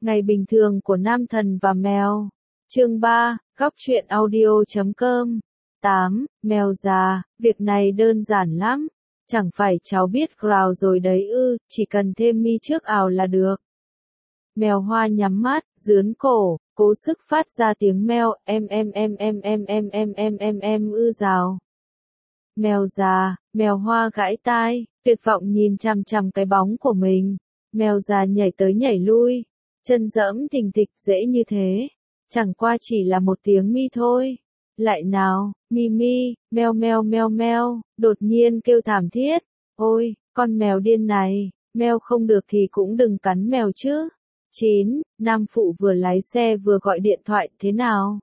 Ngày bình thường của nam thần và mèo. Chương 3, góc truyện audio.com. 8. Mèo già, việc này đơn giản lắm. Chẳng phải cháu biết growl rồi đấy ư, chỉ cần thêm mi trước ào là được. Mèo Hoa nhắm mắt, dướn cổ, cố sức phát ra tiếng meo, rào. Mèo già, mèo Hoa gãi tai, tuyệt vọng nhìn chằm chằm cái bóng của mình. Mèo già nhảy tới nhảy lui, chân dẫm thình thịch dễ như thế. Chẳng qua chỉ là một tiếng mi thôi. Lại nào, mi mi, meo meo meo meo, đột nhiên kêu thảm thiết. Ôi, con mèo điên này, meo không được thì cũng đừng cắn mèo chứ. 9. Nam phụ vừa lái xe vừa gọi điện thoại, thế nào?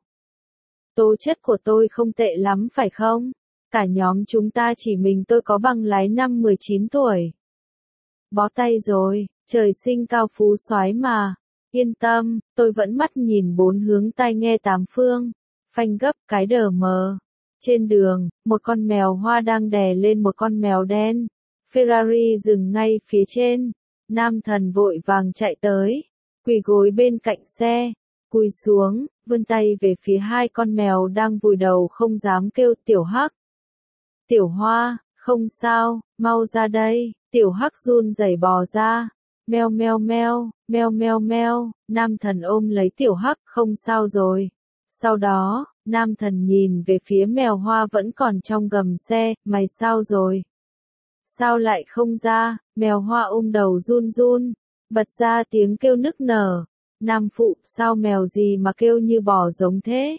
Tố chất của tôi không tệ lắm phải không? Cả nhóm chúng ta chỉ mình tôi có bằng lái năm 19 tuổi. Bó tay rồi, trời sinh cao phú soái mà. Yên tâm, tôi vẫn mắt nhìn bốn hướng tai nghe tám phương. Phanh gấp cái đờ mờ. Trên đường, một con mèo Hoa đang đè lên một con mèo đen. Ferrari dừng ngay phía trên. Nam thần vội vàng chạy tới, quỳ gối bên cạnh xe, cúi xuống, vươn tay về phía hai con mèo đang vùi đầu không dám kêu. Tiểu Hắc, Tiểu Hoa, không sao, mau ra đây. Tiểu Hắc run rẩy bò ra. Meo meo meo, meo meo meo, nam thần ôm lấy Tiểu Hắc, không sao rồi. Sau đó, nam thần nhìn về phía mèo Hoa vẫn còn trong gầm xe, mày sao rồi? Sao lại không ra? Mèo Hoa ôm đầu run run, bật ra tiếng kêu nức nở. Nam phụ, sao mèo gì mà kêu như bò giống thế?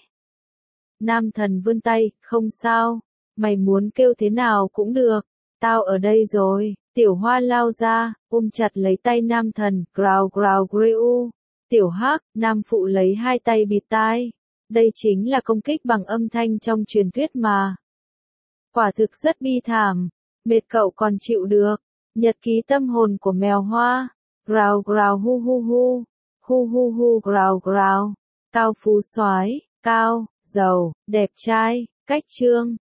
Nam thần vươn tay, không sao, mày muốn kêu thế nào cũng được, tao ở đây rồi. Tiểu Hoa lao ra, ôm chặt lấy tay nam thần, growl growl greu. Tiểu Hắc, nam phụ lấy hai tay bịt tai. Đây chính là công kích bằng âm thanh trong truyền thuyết mà. Quả thực rất bi thảm, mệt cậu còn chịu được. Nhật ký tâm hồn của mèo Hoa. Growl growl hu hu hu, hu hu hu growl growl. Cao phú soái, cao, giàu, đẹp trai, cách trương,